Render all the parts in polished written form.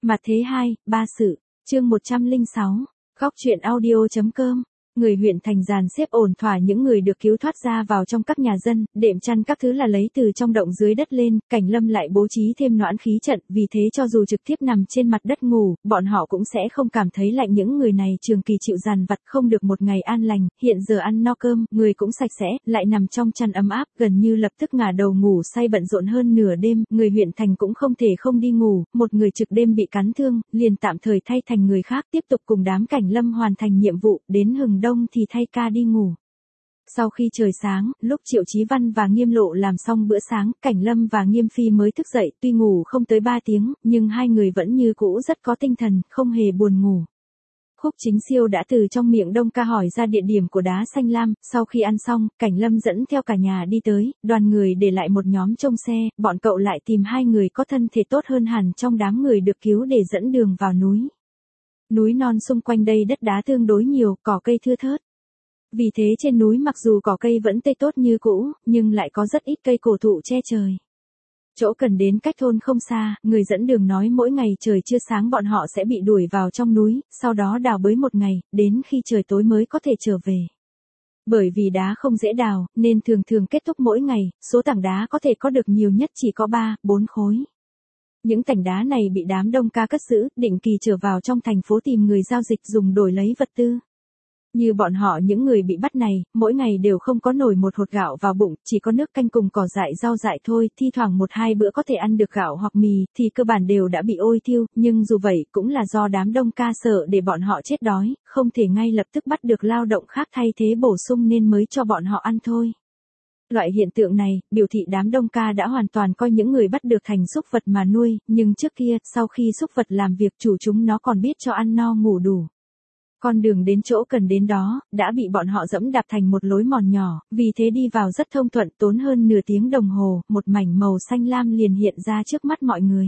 Mặt thế 2, ba sự, chương 106, góc truyện audio.com. Người huyện thành dàn xếp ổn thỏa những người được cứu thoát ra vào trong các nhà dân, đệm chăn các thứ là lấy từ trong động dưới đất lên, Cảnh Lâm lại bố trí thêm noãn khí trận, vì thế cho dù trực tiếp nằm trên mặt đất ngủ, bọn họ cũng sẽ không cảm thấy lạnh. Những người này trường kỳ chịu dằn vặt không được một ngày an lành, hiện giờ ăn no cơm, người cũng sạch sẽ, lại nằm trong chăn ấm áp, gần như lập tức ngả đầu ngủ say bận rộn hơn nửa đêm, người huyện thành cũng không thể không đi ngủ, một người trực đêm bị cắn thương, liền tạm thời thay thành người khác tiếp tục cùng đám Cảnh Lâm hoàn thành nhiệm vụ, đến hừng đông thì thay ca đi ngủ. Sau khi trời sáng, lúc Triệu Chí Văn và Nghiêm Lộ làm xong bữa sáng, Cảnh Lâm và Nghiêm Phi mới thức dậy, tuy ngủ không tới 3 tiếng, nhưng hai người vẫn như cũ rất có tinh thần, không hề buồn ngủ. Khúc Chính Siêu đã từ trong miệng Đông Ca hỏi ra địa điểm của đá xanh lam, sau khi ăn xong, Cảnh Lâm dẫn theo cả nhà đi tới, đoàn người để lại một nhóm trông xe, bọn cậu lại tìm hai người có thân thể tốt hơn hẳn trong đám người được cứu để dẫn đường vào núi. Núi non xung quanh đây đất đá tương đối nhiều, cỏ cây thưa thớt. Vì thế trên núi mặc dù cỏ cây vẫn tươi tốt như cũ, nhưng lại có rất ít cây cổ thụ che trời. Chỗ cần đến cách thôn không xa, người dẫn đường nói mỗi ngày trời chưa sáng bọn họ sẽ bị đuổi vào trong núi, sau đó đào bới một ngày, đến khi trời tối mới có thể trở về. Bởi vì đá không dễ đào, nên thường thường kết thúc mỗi ngày, số tảng đá có thể có được nhiều nhất chỉ có 3, 4 khối. Những tảng đá này bị đám Đông Ca cất giữ, định kỳ trở vào trong thành phố tìm người giao dịch dùng đổi lấy vật tư. Như bọn họ những người bị bắt này, mỗi ngày đều không có nổi một hột gạo vào bụng, chỉ có nước canh cùng cỏ dại rau dại thôi, thi thoảng 1-2 bữa có thể ăn được gạo hoặc mì, thì cơ bản đều đã bị ôi thiêu, nhưng dù vậy cũng là do đám Đông Ca sợ để bọn họ chết đói, không thể ngay lập tức bắt được lao động khác thay thế bổ sung nên mới cho bọn họ ăn thôi. Loại hiện tượng này, biểu thị đám Đông Ca đã hoàn toàn coi những người bắt được thành súc vật mà nuôi, nhưng trước kia, sau khi súc vật làm việc chủ chúng nó còn biết cho ăn no ngủ đủ. Con đường đến chỗ cần đến đó, đã bị bọn họ dẫm đạp thành một lối mòn nhỏ, vì thế đi vào rất thông thuận, tốn hơn nửa tiếng đồng hồ, một mảnh màu xanh lam liền hiện ra trước mắt mọi người.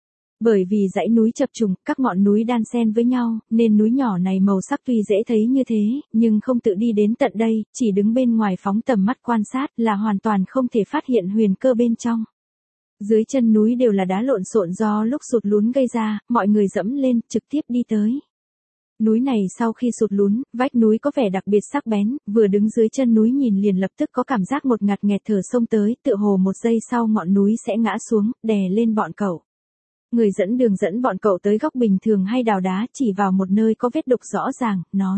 Bởi vì dãy núi chập trùng, các ngọn núi đan xen với nhau, nên núi nhỏ này màu sắc tuy dễ thấy như thế, nhưng không tự đi đến tận đây, chỉ đứng bên ngoài phóng tầm mắt quan sát là hoàn toàn không thể phát hiện huyền cơ bên trong. Dưới chân núi đều là đá lộn xộn do lúc sụt lún gây ra, mọi người dẫm lên, trực tiếp đi tới. Núi này sau khi sụt lún, vách núi có vẻ đặc biệt sắc bén, vừa đứng dưới chân núi nhìn liền lập tức có cảm giác một ngạt nghẹt thở xông tới, tựa hồ một giây sau ngọn núi sẽ ngã xuống, đè lên bọn cậu. Người dẫn đường dẫn bọn cậu tới góc bình thường hay đào đá, chỉ vào một nơi có vết đục rõ ràng, nói.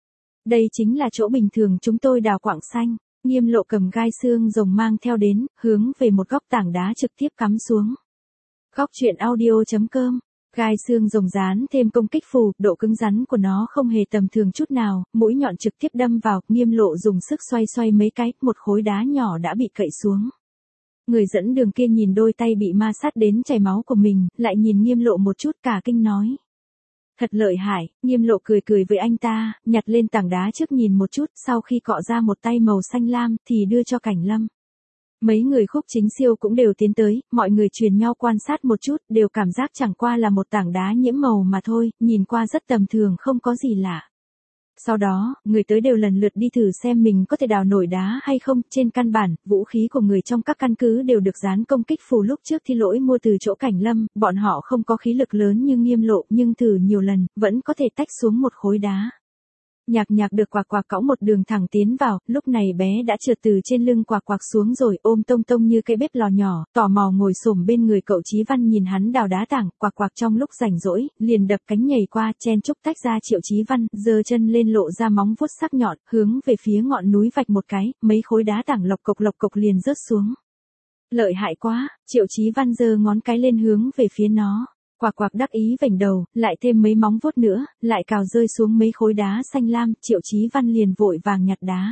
Đây chính là chỗ bình thường chúng tôi đào quặng xanh. Nghiêm Lộ cầm gai xương rồng mang theo đến, hướng về một góc tảng đá trực tiếp cắm xuống. Góc truyện audio.com. Gai xương rồng dán thêm công kích phù, độ cứng rắn của nó không hề tầm thường chút nào, mũi nhọn trực tiếp đâm vào, Nghiêm Lộ dùng sức xoay xoay mấy cái, một khối đá nhỏ đã bị cậy xuống. Người dẫn đường kia nhìn đôi tay bị ma sát đến chảy máu của mình, lại nhìn Nghiêm Lộ một chút cả kinh nói. Thật lợi hại, Nghiêm Lộ cười cười với anh ta, nhặt lên tảng đá trước nhìn một chút, sau khi cọ ra một tay màu xanh lam, thì đưa cho Cảnh Lâm. Mấy người Khúc Chính Siêu cũng đều tiến tới, mọi người truyền nhau quan sát một chút, đều cảm giác chẳng qua là một tảng đá nhiễm màu mà thôi, nhìn qua rất tầm thường không có gì lạ. Sau đó, người tới đều lần lượt đi thử xem mình có thể đào nổi đá hay không, trên căn bản, vũ khí của người trong các căn cứ đều được dán công kích phù lúc trước thi lỗi mua từ chỗ Cảnh Lâm, bọn họ không có khí lực lớn như Nghiêm Lộ, nhưng thử nhiều lần, vẫn có thể tách xuống một khối đá. Nhạc Nhạc được Quạc Quạc cõng một đường thẳng tiến vào, lúc này bé đã trượt từ trên lưng Quạc Quạc xuống rồi ôm Tông Tông như cái bếp lò nhỏ, tò mò ngồi xổm bên người cậu Chí Văn nhìn hắn đào đá tảng, Quạc Quạc trong lúc rảnh rỗi, liền đập cánh nhảy qua, chen chúc tách ra Triệu Chí Văn, giơ chân lên lộ ra móng vuốt sắc nhọn, hướng về phía ngọn núi vạch một cái, mấy khối đá tảng lộc cộc liền rớt xuống. Lợi hại quá, Triệu Chí Văn giơ ngón cái lên hướng về phía nó. Quạc Quạc đắc ý vểnh đầu, lại thêm mấy móng vuốt nữa, lại cào rơi xuống mấy khối đá xanh lam, Triệu Chí Văn liền vội vàng nhặt đá.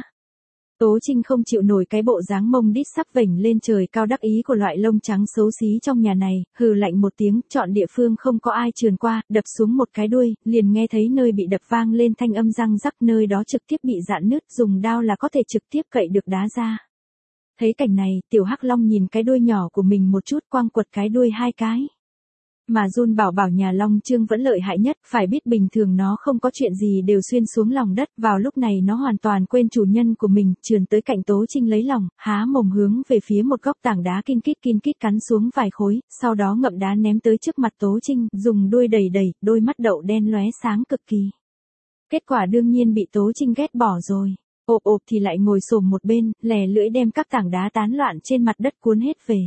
Tố Trinh không chịu nổi cái bộ dáng mông đít sắp vểnh lên trời cao đắc ý của loại lông trắng xấu xí trong nhà này, hừ lạnh một tiếng, chọn địa phương không có ai trườn qua, đập xuống một cái đuôi, liền nghe thấy nơi bị đập vang lên thanh âm răng rắc, nơi đó trực tiếp bị rạn nứt, dùng đao là có thể trực tiếp cậy được đá ra. Thấy cảnh này, Tiểu Hắc Long nhìn cái đuôi nhỏ của mình một chút, quăng quật cái đuôi 2 cái. Mà Jun bảo bảo nhà Long Trương vẫn lợi hại nhất, phải biết bình thường nó không có chuyện gì đều xuyên xuống lòng đất, vào lúc này nó hoàn toàn quên chủ nhân của mình, trườn tới cạnh Tố Trinh lấy lòng, há mồm hướng về phía một góc tảng đá kinh kít cắn xuống vài khối, sau đó ngậm đá ném tới trước mặt Tố Trinh, dùng đuôi đẩy đẩy, đôi mắt đậu đen lóe sáng cực kỳ. Kết quả đương nhiên bị Tố Trinh ghét bỏ rồi. Ộp ộp thì lại ngồi xổm một bên, lè lưỡi đem các tảng đá tán loạn trên mặt đất cuốn hết về.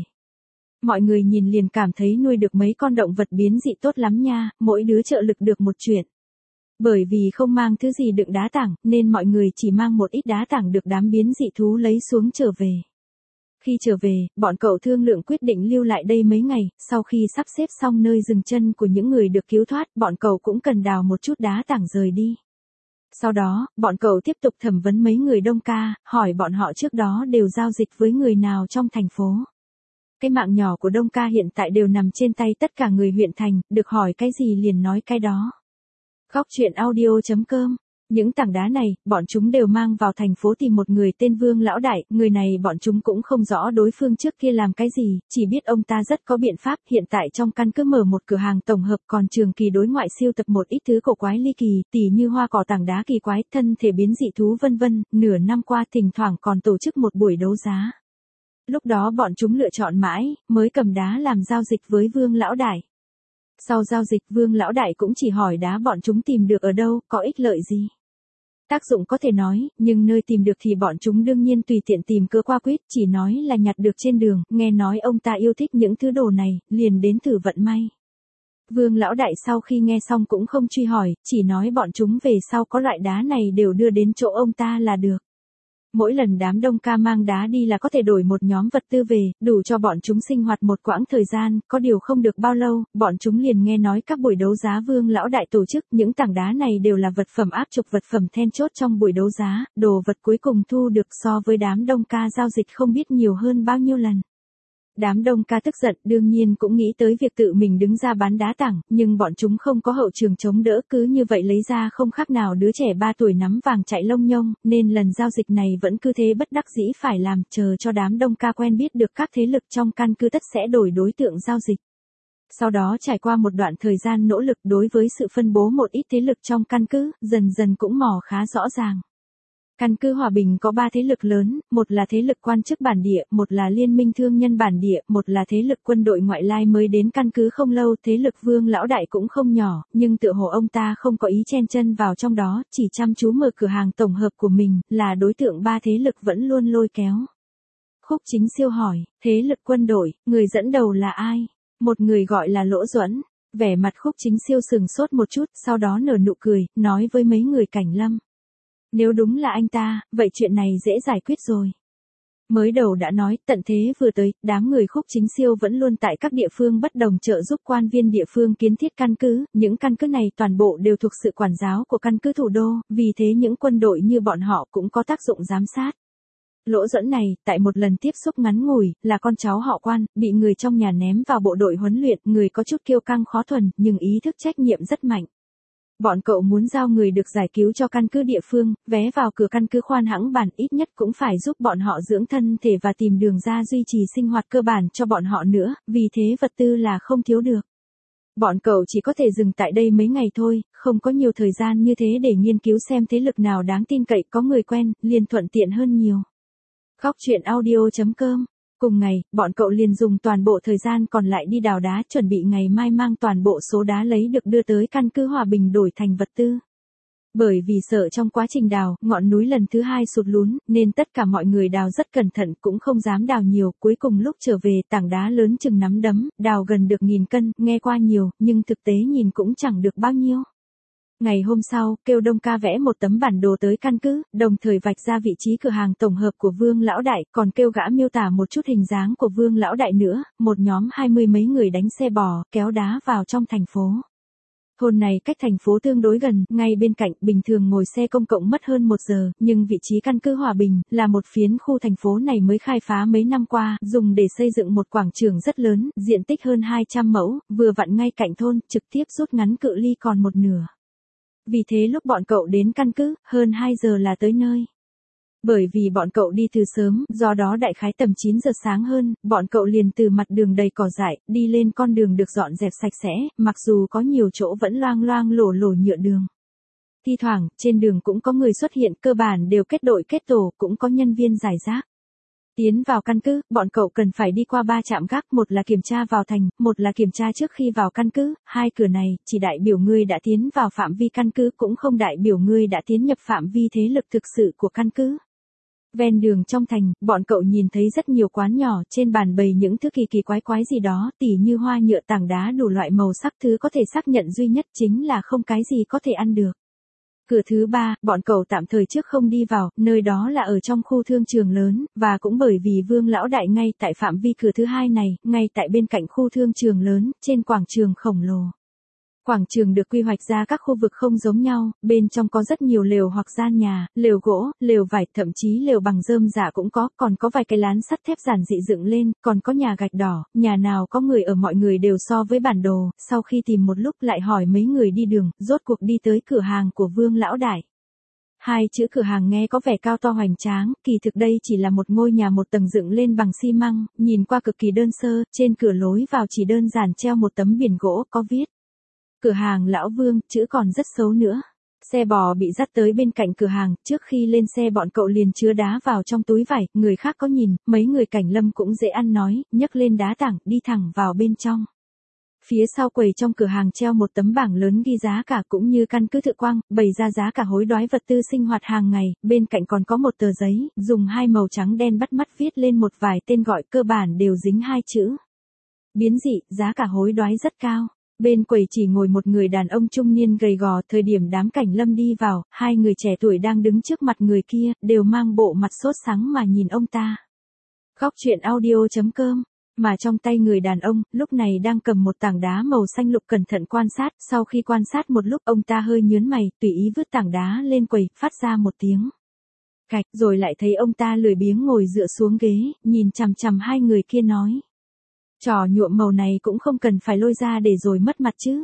Mọi người nhìn liền cảm thấy nuôi được mấy con động vật biến dị tốt lắm nha, mỗi đứa trợ lực được một chuyện. Bởi vì không mang thứ gì đựng đá tảng, nên mọi người chỉ mang một ít đá tảng được đám biến dị thú lấy xuống trở về. Khi trở về, bọn cậu thương lượng quyết định lưu lại đây mấy ngày, sau khi sắp xếp xong nơi dừng chân của những người được cứu thoát, bọn cậu cũng cần đào một chút đá tảng rời đi. Sau đó, bọn cậu tiếp tục thẩm vấn mấy người Đông Ca, hỏi bọn họ trước đó đều giao dịch với người nào trong thành phố. Cái mạng nhỏ của Đông Ca hiện tại đều nằm trên tay tất cả người huyện thành, được hỏi cái gì liền nói cái đó. Góc truyện audio.com. Những tảng đá này, bọn chúng đều mang vào thành phố tìm một người tên Vương Lão Đại, người này bọn chúng cũng không rõ đối phương trước kia làm cái gì, chỉ biết ông ta rất có biện pháp, hiện tại trong căn cứ mở một cửa hàng tổng hợp, còn trường kỳ đối ngoại siêu tập một ít thứ cổ quái ly kỳ, tỉ như hoa cỏ tảng đá kỳ quái, thân thể biến dị thú vân vân, nửa năm qua thỉnh thoảng còn tổ chức một buổi đấu giá. Lúc đó bọn chúng lựa chọn mãi, mới cầm đá làm giao dịch với Vương Lão Đại. Sau giao dịch Vương Lão Đại cũng chỉ hỏi đá bọn chúng tìm được ở đâu, có ích lợi gì. Tác dụng có thể nói, nhưng nơi tìm được thì bọn chúng đương nhiên tùy tiện tìm cơ qua quýt, chỉ nói là nhặt được trên đường, nghe nói ông ta yêu thích những thứ đồ này, liền đến thử vận may. Vương Lão Đại sau khi nghe xong cũng không truy hỏi, chỉ nói bọn chúng về sau có loại đá này đều đưa đến chỗ ông ta là được. Mỗi lần đám Đông Ca mang đá đi là có thể đổi một nhóm vật tư về, đủ cho bọn chúng sinh hoạt một quãng thời gian, có điều không được bao lâu, bọn chúng liền nghe nói các buổi đấu giá Vương Lão Đại tổ chức, những tảng đá này đều là vật phẩm áp trục vật phẩm then chốt trong buổi đấu giá, đồ vật cuối cùng thu được so với đám Đông Ca giao dịch không biết nhiều hơn bao nhiêu lần. Đám Đông Ca tức giận đương nhiên cũng nghĩ tới việc tự mình đứng ra bán đá tảng, nhưng bọn chúng không có hậu trường chống đỡ, cứ như vậy lấy ra không khác nào đứa trẻ 3 tuổi nắm vàng chạy lông nhông, nên lần giao dịch này vẫn cứ thế bất đắc dĩ phải làm, chờ cho đám Đông Ca quen biết được các thế lực trong căn cứ tất sẽ đổi đối tượng giao dịch. Sau đó trải qua một đoạn thời gian nỗ lực đối với sự phân bố một ít thế lực trong căn cứ, dần dần cũng mò khá rõ ràng. Căn cứ Hòa Bình có 3 thế lực lớn, một là thế lực quan chức bản địa, một là liên minh thương nhân bản địa, một là thế lực quân đội ngoại lai mới đến căn cứ không lâu, thế lực Vương Lão Đại cũng không nhỏ, nhưng tựa hồ ông ta không có ý chen chân vào trong đó, chỉ chăm chú mở cửa hàng tổng hợp của mình, là đối tượng 3 thế lực vẫn luôn lôi kéo. Khúc Chính Siêu hỏi, thế lực quân đội, người dẫn đầu là ai? Một người gọi là Lỗ Duẫn. Vẻ mặt Khúc Chính Siêu sừng sốt một chút, sau đó nở nụ cười, nói với mấy người Cảnh Lâm. Nếu đúng là anh ta, vậy chuyện này dễ giải quyết rồi. Mới đầu đã nói, tận thế vừa tới, đám người Khúc Chính Siêu vẫn luôn tại các địa phương bất đồng trợ giúp quan viên địa phương kiến thiết căn cứ, những căn cứ này toàn bộ đều thuộc sự quản giáo của căn cứ thủ đô, vì thế những quân đội như bọn họ cũng có tác dụng giám sát. Lỗ Duẫn này, tại một lần tiếp xúc ngắn ngủi, là con cháu họ Quan, bị người trong nhà ném vào bộ đội huấn luyện, người có chút kiêu căng khó thuần, nhưng ý thức trách nhiệm rất mạnh. Bọn cậu muốn giao người được giải cứu cho căn cứ địa phương, vé vào cửa căn cứ khoan hãng bản, ít nhất cũng phải giúp bọn họ dưỡng thân thể và tìm đường ra duy trì sinh hoạt cơ bản cho bọn họ nữa, vì thế vật tư là không thiếu được. Bọn cậu chỉ có thể dừng tại đây mấy ngày thôi, không có nhiều thời gian như thế để nghiên cứu xem thế lực nào đáng tin cậy, có người quen, liền thuận tiện hơn nhiều. Góc truyện audio.com. Cùng ngày, bọn cậu liền dùng toàn bộ thời gian còn lại đi đào đá, chuẩn bị ngày mai mang toàn bộ số đá lấy được đưa tới căn cứ Hòa Bình đổi thành vật tư. Bởi vì sợ trong quá trình đào, ngọn núi lần thứ 2 sụt lún, nên tất cả mọi người đào rất cẩn thận, cũng không dám đào nhiều, cuối cùng lúc trở về tảng đá lớn chừng nắm đấm, đào gần được 1000 cân, nghe qua nhiều, nhưng thực tế nhìn cũng chẳng được bao nhiêu. Ngày hôm sau, kêu Đông Ca vẽ một tấm bản đồ tới căn cứ, đồng thời vạch ra vị trí cửa hàng tổng hợp của Vương Lão Đại, còn kêu gã miêu tả một chút hình dáng của Vương Lão Đại nữa, một nhóm 20 mấy người đánh xe bò, kéo đá vào trong thành phố. Thôn này cách thành phố tương đối gần, ngay bên cạnh, bình thường ngồi xe công cộng mất hơn 1 giờ, nhưng vị trí căn cứ Hòa Bình, là một phiến khu thành phố này mới khai phá mấy năm qua, dùng để xây dựng một quảng trường rất lớn, diện tích hơn 200 mẫu, vừa vặn ngay cạnh thôn, trực tiếp rút ngắn cự ly còn một nửa. Vì thế lúc bọn cậu đến căn cứ, hơn 2 giờ là tới nơi. Bởi vì bọn cậu đi từ sớm, do đó đại khái tầm 9 giờ sáng hơn, bọn cậu liền từ mặt đường đầy cỏ dại, đi lên con đường được dọn dẹp sạch sẽ, mặc dù có nhiều chỗ vẫn loang loang lổ lổ nhựa đường. Thi thoảng, trên đường cũng có người xuất hiện, cơ bản đều kết đội kết tổ, cũng có nhân viên giải rác. Tiến vào căn cứ, bọn cậu cần phải đi qua 3 trạm gác, một là kiểm tra vào thành, một là kiểm tra trước khi vào căn cứ, hai cửa này chỉ đại biểu ngươi đã tiến vào phạm vi căn cứ cũng không đại biểu ngươi đã tiến nhập phạm vi thế lực thực sự của căn cứ. Ven đường trong thành, bọn cậu nhìn thấy rất nhiều quán nhỏ, trên bàn bày những thứ kỳ kỳ quái quái gì đó, tỉ như hoa nhựa tảng đá đủ loại màu sắc, thứ có thể xác nhận duy nhất chính là không cái gì có thể ăn được. Cửa thứ 3, bọn cậu tạm thời trước không đi vào, nơi đó là ở trong khu thương trường lớn, và cũng bởi vì Vương lão đại ngay tại phạm vi cửa thứ 2 này, ngay tại bên cạnh khu thương trường lớn, trên quảng trường khổng lồ. Quảng trường được quy hoạch ra các khu vực không giống nhau, bên trong có rất nhiều lều hoặc gian nhà, lều gỗ, lều vải, thậm chí lều bằng rơm rạ cũng có, còn có vài cái lán sắt thép giản dị dựng lên, còn có nhà gạch đỏ, nhà nào có người ở mọi người đều so với bản đồ, sau khi tìm một lúc lại hỏi mấy người đi đường, rốt cuộc đi tới cửa hàng của Vương lão đại. Hai chữ cửa hàng nghe có vẻ cao to hoành tráng, kỳ thực đây chỉ là một ngôi nhà một tầng dựng lên bằng xi măng, nhìn qua cực kỳ đơn sơ, trên cửa lối vào chỉ đơn giản treo một tấm biển gỗ có viết. Cửa hàng Lão Vương, chữ còn rất xấu nữa. Xe bò bị dắt tới bên cạnh cửa hàng, trước khi lên xe bọn cậu liền chứa đá vào trong túi vải, người khác có nhìn, mấy người cảnh lâm cũng dễ ăn nói, nhấc lên đá tảng, đi thẳng vào bên trong. Phía sau quầy trong cửa hàng treo một tấm bảng lớn ghi giá cả cũng như căn cứ Thự Quang, bày ra giá cả hối đoái vật tư sinh hoạt hàng ngày, bên cạnh còn có một tờ giấy, dùng hai màu trắng đen bắt mắt viết lên một vài tên gọi cơ bản đều dính hai chữ. Biến dị, giá cả hối đoái rất cao. Bên quầy chỉ ngồi một người đàn ông trung niên gầy gò, thời điểm đám cảnh lâm đi vào, hai người trẻ tuổi đang đứng trước mặt người kia, đều mang bộ mặt sốt sắng mà nhìn ông ta. Góc truyện audio.com, mà trong tay người đàn ông, lúc này đang cầm một tảng đá màu xanh lục cẩn thận quan sát, sau khi quan sát một lúc ông ta hơi nhớn mày, tùy ý vứt tảng đá lên quầy, phát ra một tiếng cạch, rồi lại thấy ông ta lười biếng ngồi dựa xuống ghế, nhìn chằm chằm hai người kia nói. Trò nhuộm màu này cũng không cần phải lôi ra để rồi mất mặt chứ.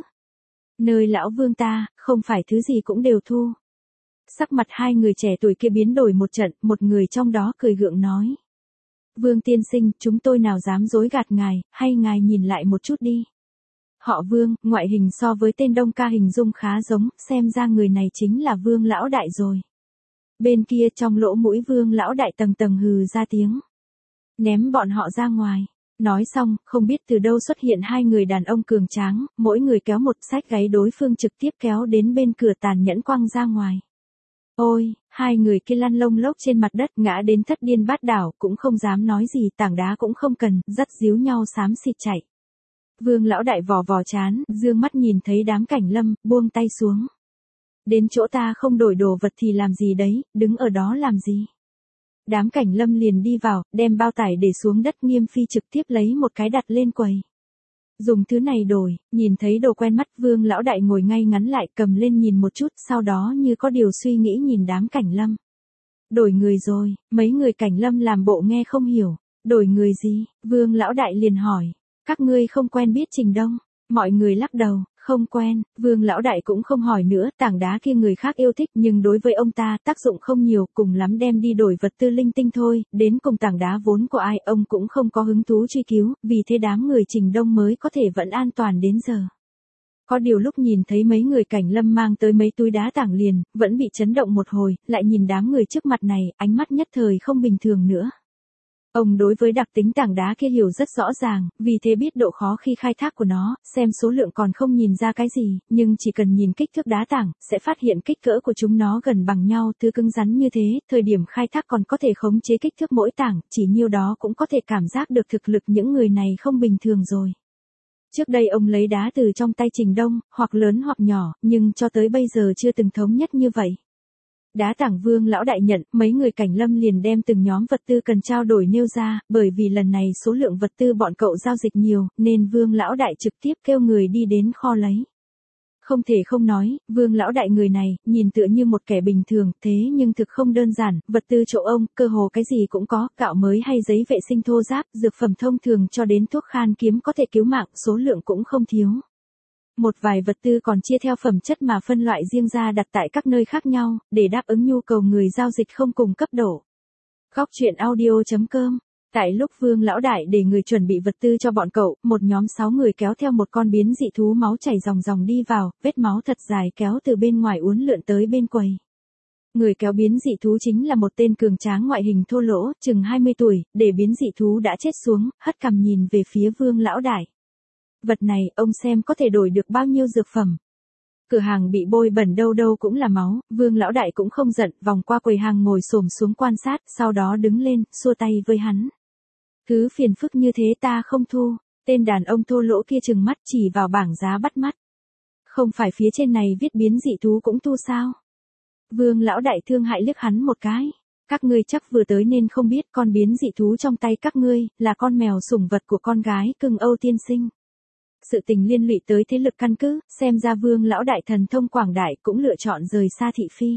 Nơi lão Vương ta, không phải thứ gì cũng đều thu. Sắc mặt hai người trẻ tuổi kia biến đổi một trận, một người trong đó cười gượng nói. Vương tiên sinh, chúng tôi nào dám dối gạt ngài, hay ngài nhìn lại một chút đi. Họ Vương, ngoại hình so với tên Đông Ca hình dung khá giống, xem ra người này chính là Vương lão đại rồi. Bên kia trong lỗ mũi Vương lão đại tầng tầng hừ ra tiếng. Ném bọn họ ra ngoài. Nói xong, không biết từ đâu xuất hiện hai người đàn ông cường tráng, mỗi người kéo một xách gáy đối phương trực tiếp kéo đến bên cửa tàn nhẫn quăng ra ngoài. Ôi, hai người kia lăn lông lốc trên mặt đất ngã đến thất điên bát đảo, cũng không dám nói gì, tảng đá cũng không cần, dắt díu nhau xám xịt chạy. Vương lão đại vò vò chán, dương mắt nhìn thấy đám cảnh lâm, buông tay xuống. Đến chỗ ta không đổi đồ vật thì làm gì đấy, đứng ở đó làm gì. Đám cảnh lâm liền đi vào, đem bao tải để xuống đất, Nghiêm Phi trực tiếp lấy một cái đặt lên quầy. Dùng thứ này đổi, nhìn thấy đồ quen mắt, Vương lão đại ngồi ngay ngắn lại, cầm lên nhìn một chút, sau đó như có điều suy nghĩ nhìn đám cảnh lâm. Đổi người rồi, mấy người cảnh lâm làm bộ nghe không hiểu. Đổi người gì? Vương lão đại liền hỏi. Các ngươi không quen biết Trình Đông. Mọi người lắc đầu. Không quen, Vương lão đại cũng không hỏi nữa, tảng đá kia người khác yêu thích nhưng đối với ông ta tác dụng không nhiều, cùng lắm đem đi đổi vật tư linh tinh thôi, đến cùng tảng đá vốn của ai ông cũng không có hứng thú truy cứu, vì thế đám người Trình Đông mới có thể vẫn an toàn đến giờ. Có điều lúc nhìn thấy mấy người cảnh lâm mang tới mấy túi đá tảng liền, vẫn bị chấn động một hồi, lại nhìn đám người trước mặt này, ánh mắt nhất thời không bình thường nữa. Ông đối với đặc tính tảng đá kia hiểu rất rõ ràng, vì thế biết độ khó khi khai thác của nó, xem số lượng còn không nhìn ra cái gì, nhưng chỉ cần nhìn kích thước đá tảng, sẽ phát hiện kích cỡ của chúng nó gần bằng nhau, thứ cứng rắn như thế, thời điểm khai thác còn có thể khống chế kích thước mỗi tảng, chỉ nhiêu đó cũng có thể cảm giác được thực lực những người này không bình thường rồi. Trước đây ông lấy đá từ trong tay Trình Đông, hoặc lớn hoặc nhỏ, nhưng cho tới bây giờ chưa từng thống nhất như vậy. Đá tảng Vương lão đại nhận, mấy người cảnh lâm liền đem từng nhóm vật tư cần trao đổi nêu ra, bởi vì lần này số lượng vật tư bọn cậu giao dịch nhiều, nên Vương lão đại trực tiếp kêu người đi đến kho lấy. Không thể không nói, Vương lão đại người này, nhìn tựa như một kẻ bình thường, thế nhưng thực không đơn giản, vật tư chỗ ông, cơ hồ cái gì cũng có, gạo mới hay giấy vệ sinh thô ráp, dược phẩm thông thường cho đến thuốc khan kiếm có thể cứu mạng, số lượng cũng không thiếu. Một vài vật tư còn chia theo phẩm chất mà phân loại riêng ra đặt tại các nơi khác nhau, để đáp ứng nhu cầu người giao dịch không cùng cấp độ. Góc truyện audio.com. Tại lúc Vương lão đại để người chuẩn bị vật tư cho bọn cậu, một nhóm 6 người kéo theo một con biến dị thú máu chảy ròng ròng đi vào, vết máu thật dài kéo từ bên ngoài uốn lượn tới bên quầy. Người kéo biến dị thú chính là một tên cường tráng ngoại hình thô lỗ, chừng 20 tuổi, để biến dị thú đã chết xuống, hất cằm nhìn về phía Vương lão đại. Vật này, ông xem có thể đổi được bao nhiêu dược phẩm. Cửa hàng bị bôi bẩn đâu đâu cũng là máu, Vương lão đại cũng không giận, vòng qua quầy hàng ngồi xổm xuống quan sát, sau đó đứng lên, xua tay với hắn. Thứ phiền phức như thế ta không thu, tên đàn ông thô lỗ kia trừng mắt chỉ vào bảng giá bắt mắt. Không phải phía trên này viết biến dị thú cũng thu sao? Vương lão đại thương hại liếc hắn một cái. Các ngươi chắc vừa tới nên không biết con biến dị thú trong tay các ngươi, là con mèo sủng vật của con gái cưng Âu tiên sinh. Sự tình liên lụy tới thế lực căn cứ, xem ra Vương lão đại thần thông quảng đại cũng lựa chọn rời xa thị phi.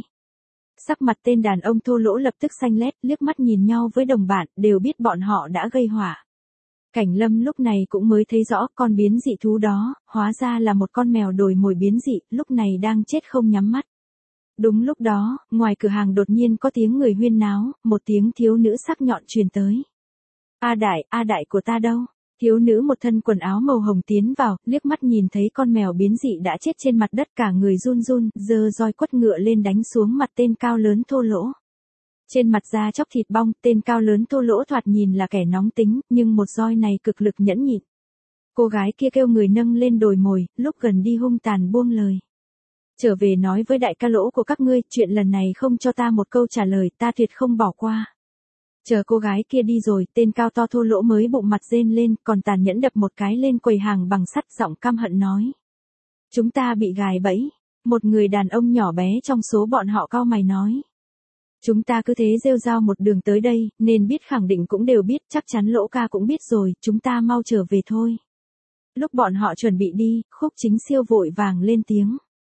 Sắc mặt tên đàn ông thô lỗ lập tức xanh lét, liếc mắt nhìn nhau với đồng bạn, đều biết bọn họ đã gây họa. Cảnh Lâm lúc này cũng mới thấy rõ con biến dị thú đó, hóa ra là một con mèo đồi mồi biến dị, lúc này đang chết không nhắm mắt. Đúng lúc đó, ngoài cửa hàng đột nhiên có tiếng người huyên náo, một tiếng thiếu nữ sắc nhọn truyền tới. A đại của ta đâu? Thiếu nữ một thân quần áo màu hồng tiến vào, liếc mắt nhìn thấy con mèo biến dị đã chết trên mặt đất, cả người run run, giơ roi quất ngựa lên đánh xuống mặt tên cao lớn thô lỗ. Trên mặt da chóc thịt bong, tên cao lớn thô lỗ thoạt nhìn là kẻ nóng tính, nhưng một roi này cực lực nhẫn nhịn. Cô gái kia kêu người nâng lên đồi mồi, lúc gần đi hung tàn buông lời. Trở về nói với đại ca lỗ của các ngươi, chuyện lần này không cho ta một câu trả lời, ta tuyệt không bỏ qua. Chờ cô gái kia đi rồi, tên cao to thô lỗ mới bụng mặt rên lên, còn tàn nhẫn đập một cái lên quầy hàng bằng sắt, giọng căm hận nói. Chúng ta bị gài bẫy. Một người đàn ông nhỏ bé trong số bọn họ cau mày nói. Chúng ta cứ thế rêu rao một đường tới đây, nên biết khẳng định cũng đều biết, chắc chắn Lỗ ca cũng biết rồi, chúng ta mau trở về thôi. Lúc bọn họ chuẩn bị đi, Khúc Chính Siêu vội vàng lên tiếng.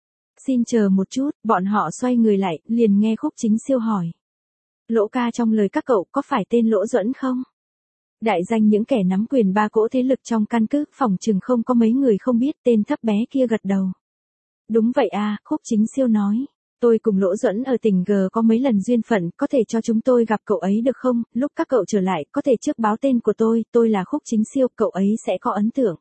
Xin chờ một chút, bọn họ xoay người lại, liền nghe Khúc Chính Siêu hỏi. Lỗ ca trong lời các cậu có phải tên Lỗ Duẫn không? Đại danh những kẻ nắm quyền ba cỗ thế lực trong căn cứ, phòng chừng không có mấy người không biết, tên thấp bé kia gật đầu. Đúng vậy à, Khúc Chính Siêu nói. Tôi cùng Lỗ Duẫn ở tỉnh G có mấy lần duyên phận, có thể cho chúng tôi gặp cậu ấy được không? Lúc các cậu trở lại, có thể trước báo tên của tôi là Khúc Chính Siêu, cậu ấy sẽ có ấn tượng.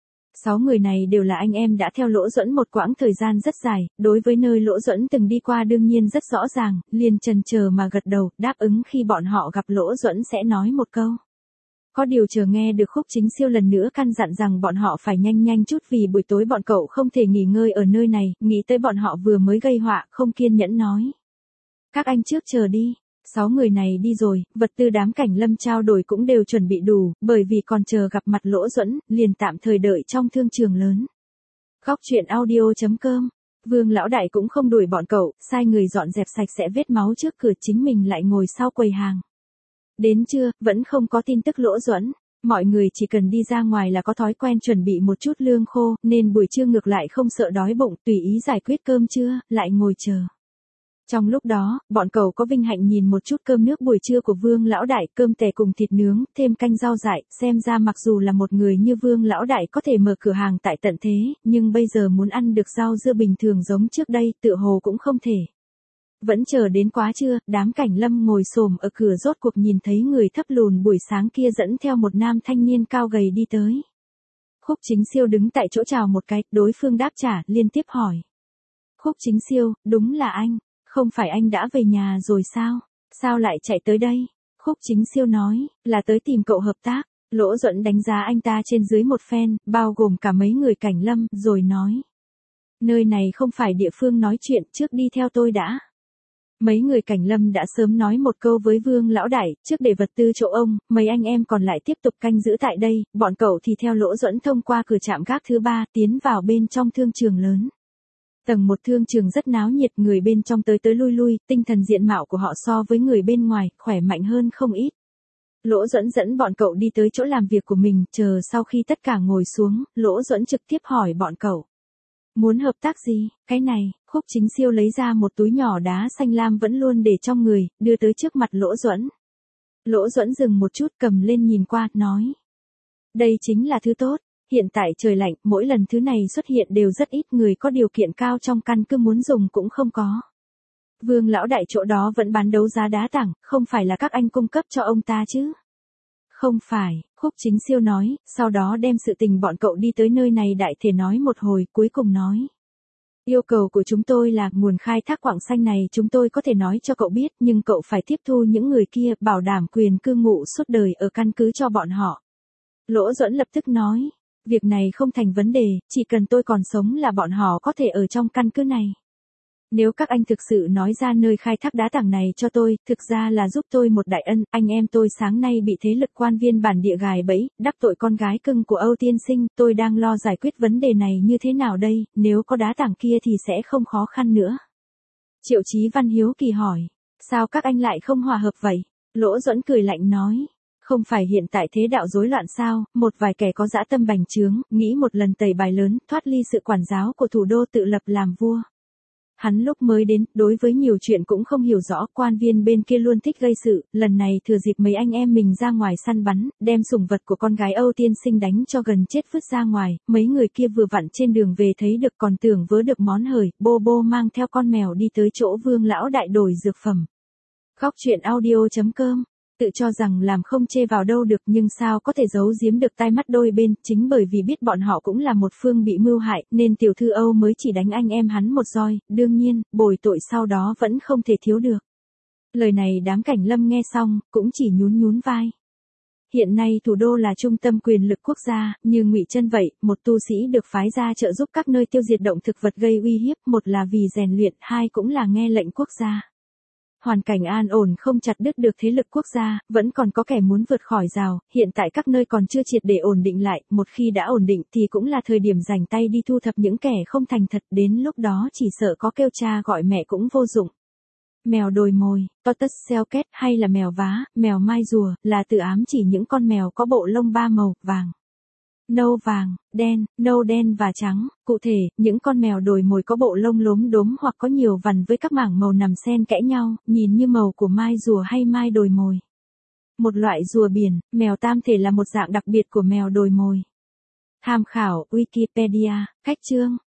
6 người này đều là anh em đã theo Lỗ Duẫn một quãng thời gian rất dài, đối với nơi Lỗ Duẫn từng đi qua đương nhiên rất rõ ràng, liền chần chờ mà gật đầu, đáp ứng khi bọn họ gặp Lỗ Duẫn sẽ nói một câu. Có điều chờ nghe được Khúc Chính Siêu lần nữa căn dặn rằng bọn họ phải nhanh chút vì buổi tối bọn cậu không thể nghỉ ngơi ở nơi này, nghĩ tới bọn họ vừa mới gây họa, không kiên nhẫn nói. Các anh trước chờ đi. 6 người này đi rồi, vật tư đám Cảnh Lâm trao đổi cũng đều chuẩn bị đủ, bởi vì còn chờ gặp mặt Lỗ Duẫn, liền tạm thời đợi trong thương trường lớn. Góc truyện audio.com. Vương lão đại cũng không đuổi bọn cậu, sai người dọn dẹp sạch sẽ vết máu trước cửa, chính mình lại ngồi sau quầy hàng. Đến trưa, vẫn không có tin tức Lỗ Duẫn. Mọi người chỉ cần đi ra ngoài là có thói quen chuẩn bị một chút lương khô, nên buổi trưa ngược lại không sợ đói bụng, tùy ý giải quyết cơm trưa, lại ngồi chờ. Trong lúc đó, bọn cậu có vinh hạnh nhìn một chút cơm nước buổi trưa của Vương lão đại, cơm tẻ cùng thịt nướng, thêm canh rau dại, xem ra mặc dù là một người như Vương lão đại có thể mở cửa hàng tại tận thế, nhưng bây giờ muốn ăn được rau dưa bình thường giống trước đây, tựa hồ cũng không thể. Vẫn chờ đến quá trưa, đám Cảnh Lâm ngồi xổm ở cửa rốt cuộc nhìn thấy người thấp lùn buổi sáng kia dẫn theo một nam thanh niên cao gầy đi tới. Khúc Chính Siêu đứng tại chỗ chào một cái, đối phương đáp trả, liên tiếp hỏi. Khúc Chính Siêu, đúng là anh. Không phải anh đã về nhà rồi sao? Sao lại chạy tới đây? Khúc Chính Siêu nói, là tới tìm cậu hợp tác. Lỗ Duẫn đánh giá anh ta trên dưới một phen, bao gồm cả mấy người Cảnh Lâm, rồi nói. Nơi này không phải địa phương nói chuyện, trước đi theo tôi đã. Mấy người Cảnh Lâm đã sớm nói một câu với Vương lão đại, trước để vật tư chỗ ông, mấy anh em còn lại tiếp tục canh giữ tại đây, bọn cậu thì theo Lỗ Duẫn thông qua cửa trạm gác thứ 3, tiến vào bên trong thương trường lớn. Tầng 1 thương trường rất náo nhiệt, người bên trong tới lui lui, tinh thần diện mạo của họ so với người bên ngoài, khỏe mạnh hơn không ít. Lỗ Duẫn dẫn bọn cậu đi tới chỗ làm việc của mình, chờ sau khi tất cả ngồi xuống, Lỗ Duẫn trực tiếp hỏi bọn cậu. Muốn hợp tác gì? Cái này, Khúc Chính Siêu lấy ra một túi nhỏ đá xanh lam vẫn luôn để trong người, đưa tới trước mặt Lỗ Duẫn. Lỗ Duẫn dừng một chút cầm lên nhìn qua, nói. Đây chính là thứ tốt. Hiện tại trời lạnh, mỗi lần thứ này xuất hiện đều rất ít, người có điều kiện cao trong căn cứ muốn dùng cũng không có. Vương lão đại chỗ đó vẫn bán đấu giá đá tảng, không phải là các anh cung cấp cho ông ta chứ? Không phải, Khúc Chính Siêu nói, sau đó đem sự tình bọn cậu đi tới nơi này đại thể nói một hồi, cuối cùng nói. Yêu cầu của chúng tôi là nguồn khai thác quặng xanh này chúng tôi có thể nói cho cậu biết, nhưng cậu phải tiếp thu những người kia, bảo đảm quyền cư ngụ suốt đời ở căn cứ cho bọn họ. Lỗ Duẫn lập tức nói, việc này không thành vấn đề, chỉ cần tôi còn sống là bọn họ có thể ở trong căn cứ này. Nếu các anh thực sự nói ra nơi khai thác đá tảng này cho tôi, thực ra là giúp tôi một đại ân, anh em tôi sáng nay bị thế lực quan viên bản địa gài bẫy, đắc tội con gái cưng của Âu tiên sinh, tôi đang lo giải quyết vấn đề này như thế nào đây, nếu có đá tảng kia thì sẽ không khó khăn nữa. Triệu Chí Văn hiếu kỳ hỏi, sao các anh lại không hòa hợp vậy? Lỗ Duẫn cười lạnh nói. Không phải hiện tại thế đạo rối loạn sao, một vài kẻ có dã tâm bành trướng, nghĩ một lần tẩy bài lớn, thoát ly sự quản giáo của thủ đô tự lập làm vua. Hắn lúc mới đến, đối với nhiều chuyện cũng không hiểu rõ, quan viên bên kia luôn thích gây sự, lần này thừa dịp mấy anh em mình ra ngoài săn bắn, đem sủng vật của con gái Âu tiên sinh đánh cho gần chết vứt ra ngoài, mấy người kia vừa vặn trên đường về thấy được còn tưởng vớ được món hời, bô bô mang theo con mèo đi tới chỗ Vương lão đại đổi dược phẩm. Góc truyện audio.com Tự cho rằng làm không chê vào đâu được nhưng sao có thể giấu giếm được tai mắt đôi bên, chính bởi vì biết bọn họ cũng là một phương bị mưu hại, nên tiểu thư Âu mới chỉ đánh anh em hắn một roi, đương nhiên, bồi tội sau đó vẫn không thể thiếu được. Lời này đám Cảnh Lâm nghe xong, cũng chỉ nhún nhún vai. Hiện nay thủ đô là trung tâm quyền lực quốc gia, như Ngụy Chân vậy, một tu sĩ được phái ra trợ giúp các nơi tiêu diệt động thực vật gây uy hiếp, một là vì rèn luyện, hai cũng là nghe lệnh quốc gia. Hoàn cảnh an ổn không chặt đứt được thế lực quốc gia, vẫn còn có kẻ muốn vượt khỏi rào, hiện tại các nơi còn chưa triệt để ổn định lại, một khi đã ổn định thì cũng là thời điểm rảnh tay đi thu thập những kẻ không thành thật, đến lúc đó chỉ sợ có kêu cha gọi mẹ cũng vô dụng. Mèo đồi mồi, tortoise shell cat hay là mèo vá, mèo mai rùa, là từ ám chỉ những con mèo có bộ lông ba màu, vàng, nâu vàng, đen, nâu đen và trắng, cụ thể, những con mèo đồi mồi có bộ lông lốm đốm hoặc có nhiều vằn với các mảng màu nằm xen kẽ nhau, nhìn như màu của mai rùa hay mai đồi mồi. Một loại rùa biển, mèo tam thể là một dạng đặc biệt của mèo đồi mồi. Tham khảo Wikipedia, cách chương.